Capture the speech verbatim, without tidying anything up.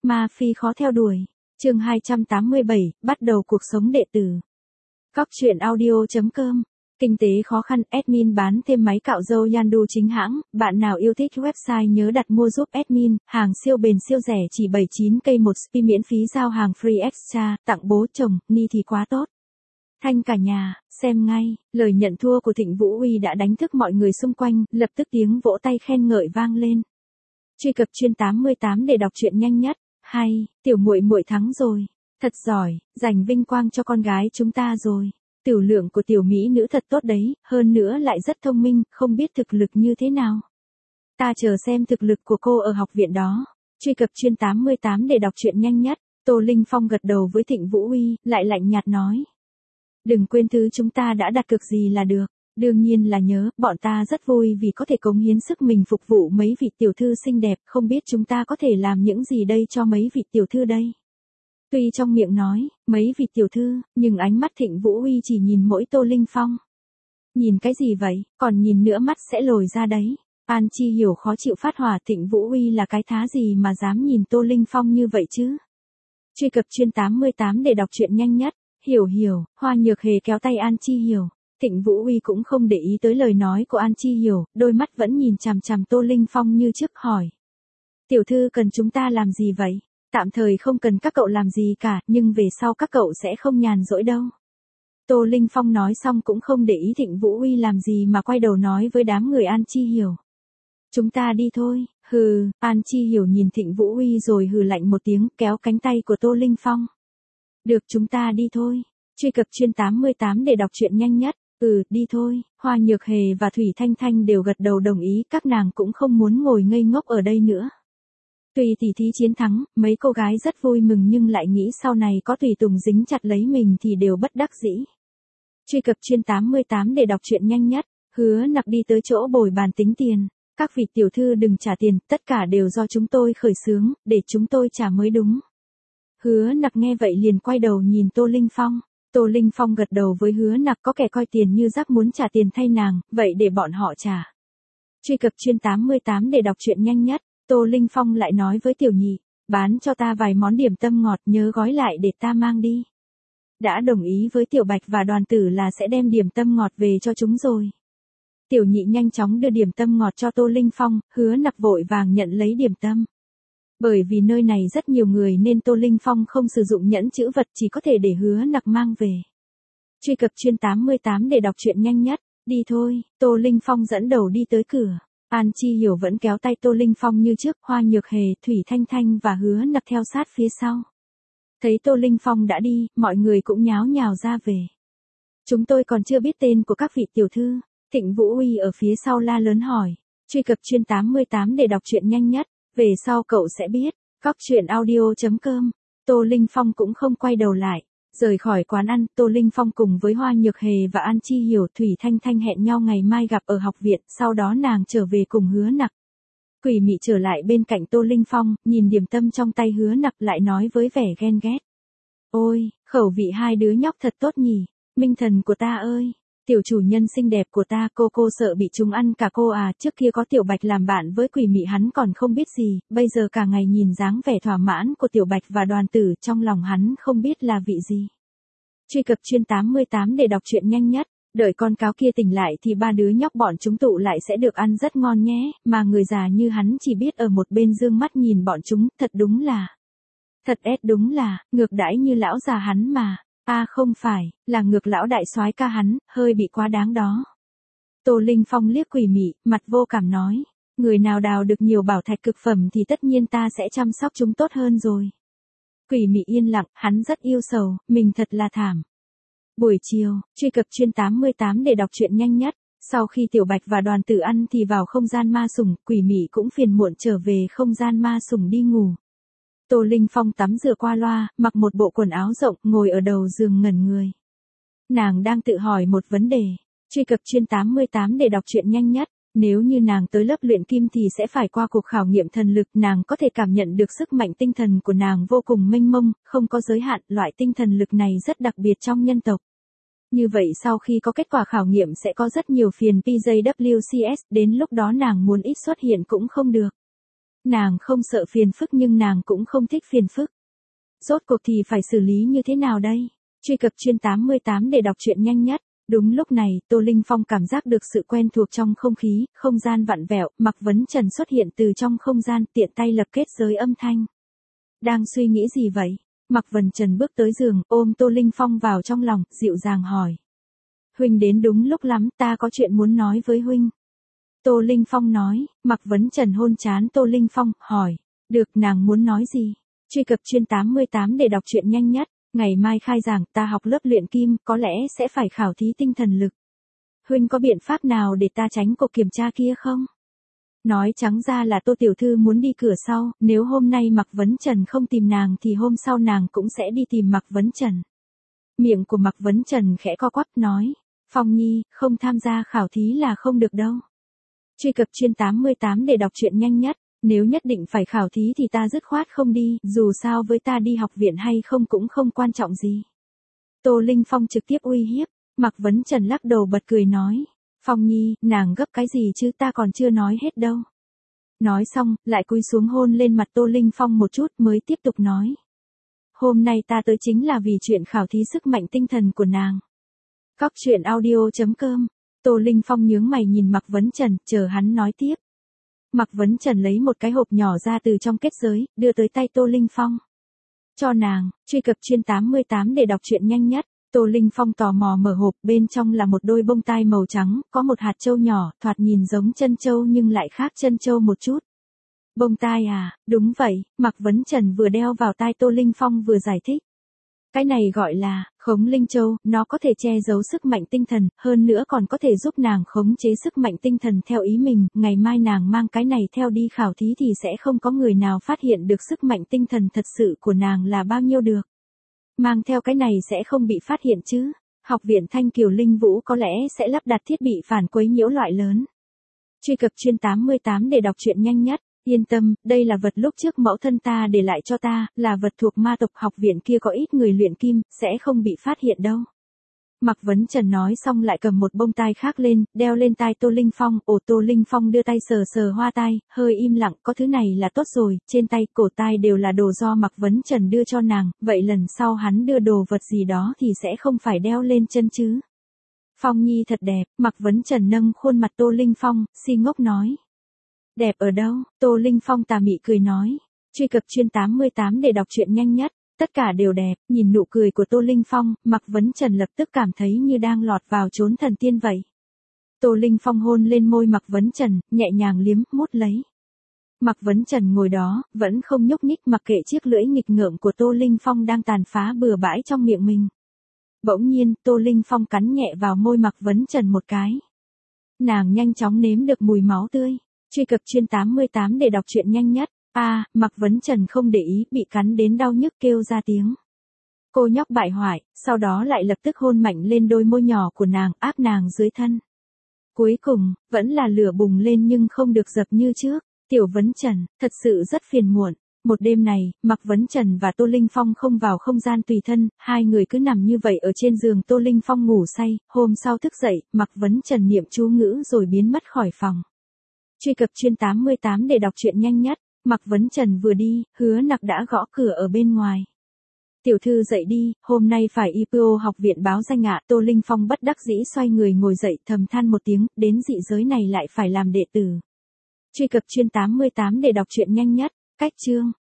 Ma phi khó theo đuổi. Chương hai trăm tám mươi bảy, bắt đầu cuộc sống đệ tử. Cóc truyện audio chấm com. Kinh tế khó khăn, admin bán thêm máy cạo râu Yandu chính hãng, bạn nào yêu thích website nhớ đặt mua giúp admin, hàng siêu bền siêu rẻ chỉ bảy mươi chín k một spi miễn phí giao hàng free extra, tặng bố chồng, ni thì quá tốt. Thanh cả nhà, xem ngay, lời nhận thua của Thịnh Vũ Uy đã đánh thức mọi người xung quanh, lập tức tiếng vỗ tay khen ngợi vang lên. Truy cập chuyên tám mươi tám để đọc truyện nhanh nhất. Hay, tiểu muội muội thắng rồi. Thật giỏi, giành vinh quang cho con gái chúng ta rồi. Tiểu lượng của tiểu mỹ nữ thật tốt đấy, hơn nữa lại rất thông minh, không biết thực lực như thế nào. Ta chờ xem thực lực của cô ở học viện đó. Truy cập chuyên tám mươi tám để đọc truyện nhanh nhất. Tô Linh Phong gật đầu với Thịnh Vũ Uy, lại lạnh nhạt nói. Đừng quên thứ chúng ta đã đặt cược gì là được. Đương nhiên là nhớ, bọn ta rất vui vì có thể cống hiến sức mình phục vụ mấy vị tiểu thư xinh đẹp, không biết chúng ta có thể làm những gì đây cho mấy vị tiểu thư đây. Tuy trong miệng nói, mấy vị tiểu thư, nhưng ánh mắt Thịnh Vũ Uy chỉ nhìn mỗi Tô Linh Phong. Nhìn cái gì vậy, còn nhìn nữa mắt sẽ lồi ra đấy. An Chi Hiểu khó chịu phát hỏa, Thịnh Vũ Uy là cái thá gì mà dám nhìn Tô Linh Phong như vậy chứ. Truy cập chuyên tám mươi tám để đọc truyện nhanh nhất. Hiểu Hiểu, Hoa Nhược Hề kéo tay An Chi Hiểu. Thịnh Vũ Uy cũng không để ý tới lời nói của An Chi Hiểu, đôi mắt vẫn nhìn chằm chằm Tô Linh Phong như trước hỏi. Tiểu thư cần chúng ta làm gì vậy? Tạm thời không cần các cậu làm gì cả, nhưng về sau các cậu sẽ không nhàn rỗi đâu. Tô Linh Phong nói xong cũng không để ý Thịnh Vũ Uy làm gì mà quay đầu nói với đám người An Chi Hiểu. Chúng ta đi thôi, hừ, An Chi Hiểu nhìn Thịnh Vũ Uy rồi hừ lạnh một tiếng, kéo cánh tay của Tô Linh Phong. Được, chúng ta đi thôi. Truy cập chuyên tám mươi tám để đọc truyện nhanh nhất. Ừ, đi thôi. Hoa Nhược Hề và Thủy Thanh Thanh đều gật đầu đồng ý, các nàng cũng không muốn ngồi ngây ngốc ở đây nữa. Tuy tỷ thí chiến thắng, mấy cô gái rất vui mừng nhưng lại nghĩ sau này có tùy tùng dính chặt lấy mình thì đều bất đắc dĩ. Truy cập chuyên tám mươi tám để đọc truyện nhanh nhất. Hứa Nặc đi tới chỗ bồi bàn tính tiền. Các vị tiểu thư đừng trả tiền, tất cả đều do chúng tôi khởi xướng, để chúng tôi trả mới đúng. Hứa Nặc nghe vậy liền quay đầu nhìn Tô Linh Phong. Tô Linh Phong gật đầu với Hứa Nặc, có kẻ coi tiền như rác muốn trả tiền thay nàng, vậy để bọn họ trả. Truy cập chuyên tám mươi tám để đọc truyện nhanh nhất. Tô Linh Phong lại nói với Tiểu Nhị, bán cho ta vài món điểm tâm ngọt, nhớ gói lại để ta mang đi. Đã đồng ý với Tiểu Bạch và Đoàn Tử là sẽ đem điểm tâm ngọt về cho chúng rồi. Tiểu Nhị nhanh chóng đưa điểm tâm ngọt cho Tô Linh Phong, Hứa Nặc vội vàng nhận lấy điểm tâm. Bởi vì nơi này rất nhiều người nên Tô Linh Phong không sử dụng nhẫn chữ vật, chỉ có thể để Hứa Nặc mang về. Truy cập chuyên tám mươi tám để đọc truyện nhanh nhất. Đi thôi, Tô Linh Phong dẫn đầu đi tới cửa. An Chi Hiểu vẫn kéo tay Tô Linh Phong như trước, Hoa Nhược Hề, Thủy Thanh Thanh và Hứa Nặc theo sát phía sau. Thấy Tô Linh Phong đã đi, mọi người cũng nháo nhào ra về. Chúng tôi còn chưa biết tên của các vị tiểu thư. Thịnh Vũ Uy ở phía sau la lớn hỏi. Truy cập chuyên tám mươi tám để đọc truyện nhanh nhất. Về sau cậu sẽ biết. Cóc truyện audio chấm com. Tô Linh Phong cũng không quay đầu lại. Rời khỏi quán ăn, Tô Linh Phong cùng với Hoa Nhược Hề và An Chi Hiểu, Thủy Thanh Thanh hẹn nhau ngày mai gặp ở học viện, sau đó nàng trở về cùng Hứa Nặc. Quỷ Mị trở lại bên cạnh Tô Linh Phong, nhìn điểm tâm trong tay Hứa Nặc lại nói với vẻ ghen ghét. Ôi, khẩu vị hai đứa nhóc thật tốt nhỉ, minh thần của ta ơi. Tiểu chủ nhân xinh đẹp của ta, cô cô sợ bị chúng ăn cả cô à, trước kia có Tiểu Bạch làm bạn với Quỷ Mị hắn còn không biết gì, bây giờ cả ngày nhìn dáng vẻ thỏa mãn của Tiểu Bạch và Đoàn Tử, trong lòng hắn không biết là vị gì. Truy cập chuyên tám mươi tám để đọc truyện nhanh nhất. Đợi con cáo kia tỉnh lại thì ba đứa nhóc bọn chúng tụ lại sẽ được ăn rất ngon nhé, mà người già như hắn chỉ biết ở một bên dương mắt nhìn bọn chúng, thật đúng là. Thật ép đúng là, ngược đãi như lão già hắn mà. A à không phải, là ngược lão đại soái ca hắn, hơi bị quá đáng đó. Tô Linh Phong liếc Quỷ Mị, mặt vô cảm nói. Người nào đào được nhiều bảo thạch cực phẩm thì tất nhiên ta sẽ chăm sóc chúng tốt hơn rồi. Quỷ Mị yên lặng, hắn rất yêu sầu, mình thật là thảm. Buổi chiều, truy cập chuyên tám mươi tám để đọc truyện nhanh nhất. Sau khi Tiểu Bạch và Đoàn Tử ăn thì vào không gian ma sủng, Quỷ Mị cũng phiền muộn trở về không gian ma sủng đi ngủ. Tô Linh Phong tắm rửa qua loa, mặc một bộ quần áo rộng, ngồi ở đầu giường ngẩn người. Nàng đang tự hỏi một vấn đề. Truy cập chuyên tám mươi tám để đọc truyện nhanh nhất. Nếu như nàng tới lớp luyện kim thì sẽ phải qua cuộc khảo nghiệm thần lực, nàng có thể cảm nhận được sức mạnh tinh thần của nàng vô cùng mênh mông, không có giới hạn, loại tinh thần lực này rất đặc biệt trong nhân tộc. Như vậy sau khi có kết quả khảo nghiệm sẽ có rất nhiều phiền pê gi vê kép xê ét, đến lúc đó nàng muốn ít xuất hiện cũng không được. Nàng không sợ phiền phức nhưng nàng cũng không thích phiền phức. Rốt cuộc thì phải xử lý như thế nào đây? Truy cập chuyên tám mươi tám để đọc truyện nhanh nhất. Đúng lúc này, Tô Linh Phong cảm giác được sự quen thuộc trong không khí, không gian vặn vẹo, Mạc Vấn Trần xuất hiện từ trong không gian, tiện tay lập kết giới âm thanh. Đang suy nghĩ gì vậy? Mạc Vấn Trần bước tới giường, ôm Tô Linh Phong vào trong lòng, dịu dàng hỏi. Huynh đến đúng lúc lắm, ta có chuyện muốn nói với huynh. Tô Linh Phong nói. Mạc Vấn Trần hôn trán Tô Linh Phong, hỏi. Được, nàng muốn nói gì? Truy cập chuyên tám mươi tám để đọc truyện nhanh nhất. Ngày mai khai giảng, ta học lớp luyện kim, có lẽ sẽ phải khảo thí tinh thần lực. Huynh có biện pháp nào để ta tránh cuộc kiểm tra kia không? Nói trắng ra là Tô tiểu thư muốn đi cửa sau, nếu hôm nay Mạc Vấn Trần không tìm nàng thì hôm sau nàng cũng sẽ đi tìm Mạc Vấn Trần. Miệng của Mạc Vấn Trần khẽ co quắp nói. Phong Nhi, không tham gia khảo thí là không được đâu. Truy cập chuyên tám mươi tám để đọc truyện nhanh nhất. Nếu nhất định phải khảo thí thì ta dứt khoát không đi, dù sao với ta đi học viện hay không cũng không quan trọng gì. Tô Linh Phong trực tiếp uy hiếp. Mạc Vấn Trần lắc đầu bật cười nói. Phong Nhi, nàng gấp cái gì chứ, ta còn chưa nói hết đâu. Nói xong, lại cúi xuống hôn lên mặt Tô Linh Phong một chút mới tiếp tục nói. Hôm nay ta tới chính là vì chuyện khảo thí sức mạnh tinh thần của nàng. Cóc truyện audio chấm com. Tô Linh Phong nhướng mày nhìn Mạc Vấn Trần, chờ hắn nói tiếp. Mạc Vấn Trần lấy một cái hộp nhỏ ra từ trong kết giới, đưa tới tay Tô Linh Phong. Cho nàng. Truy cập chuyên tám mươi tám để đọc truyện nhanh nhất. Tô Linh Phong tò mò mở hộp, bên trong là một đôi bông tai màu trắng, có một hạt châu nhỏ, thoạt nhìn giống chân châu nhưng lại khác chân châu một chút. Bông tai à? Đúng vậy, Mạc Vấn Trần vừa đeo vào tai Tô Linh Phong vừa giải thích. Cái này gọi là khống linh châu, nó có thể che giấu sức mạnh tinh thần, hơn nữa còn có thể giúp nàng khống chế sức mạnh tinh thần theo ý mình, ngày mai nàng mang cái này theo đi khảo thí thì sẽ không có người nào phát hiện được sức mạnh tinh thần thật sự của nàng là bao nhiêu được. Mang theo cái này sẽ không bị phát hiện chứ. Học viện Thanh Kiều Linh Vũ có lẽ sẽ lắp đặt thiết bị phản quấy nhiễu loại lớn. Truy cập chuyên tám mươi tám để đọc truyện nhanh nhất. Yên tâm, đây là vật lúc trước mẫu thân ta để lại cho ta, là vật thuộc ma tộc, học viện kia có ít người luyện kim, sẽ không bị phát hiện đâu. Mạc Vấn Trần nói xong lại cầm một bông tai khác lên, đeo lên tai Tô Linh Phong, ồ Tô Linh Phong đưa tay sờ sờ hoa tai, hơi im lặng, có thứ này là tốt rồi, trên tay, cổ tai đều là đồ do Mạc Vấn Trần đưa cho nàng, vậy lần sau hắn đưa đồ vật gì đó thì sẽ không phải đeo lên chân chứ. Phong Nhi thật đẹp, Mạc Vấn Trần nâng khuôn mặt Tô Linh Phong, si ngốc nói. Đẹp ở đâu? Tô Linh Phong tà mị cười nói. Truy cập chuyên tám mươi tám để đọc truyện nhanh nhất. Tất cả đều đẹp, nhìn nụ cười của Tô Linh Phong, Mạc Vấn Trần lập tức cảm thấy như đang lọt vào chốn thần tiên vậy. Tô Linh Phong hôn lên môi Mạc Vấn Trần, nhẹ nhàng liếm, mút lấy. Mạc Vấn Trần ngồi đó, vẫn không nhúc nhích mặc kệ chiếc lưỡi nghịch ngợm của Tô Linh Phong đang tàn phá bừa bãi trong miệng mình. Bỗng nhiên, Tô Linh Phong cắn nhẹ vào môi Mạc Vấn Trần một cái. Nàng nhanh chóng nếm được mùi máu tươi. Truy cập chuyên tám mươi tám để đọc truyện nhanh nhất. A, à, Mạc Vấn Trần không để ý, bị cắn đến đau nhức kêu ra tiếng. Cô nhóc bại hoại, sau đó lại lập tức hôn mạnh lên đôi môi nhỏ của nàng, áp nàng dưới thân. Cuối cùng, vẫn là lửa bùng lên nhưng không được dập như trước. Tiểu Vấn Trần, thật sự rất phiền muộn. Một đêm này, Mạc Vấn Trần và Tô Linh Phong không vào không gian tùy thân, hai người cứ nằm như vậy ở trên giường. Tô Linh Phong ngủ say, hôm sau thức dậy, Mạc Vấn Trần niệm chú ngữ rồi biến mất khỏi phòng. Truy cập chuyên tám mươi tám để đọc truyện nhanh nhất. Mạc Vấn Trần vừa đi, Hứa Nặc đã gõ cửa ở bên ngoài. Tiểu thư dậy đi, hôm nay phải i pê o học viện báo danh ạ. Tô Linh Phong bất đắc dĩ xoay người ngồi dậy, thầm than một tiếng, đến dị giới này lại phải làm đệ tử. Truy cập chuyên tám mươi tám để đọc truyện nhanh nhất. Cách chương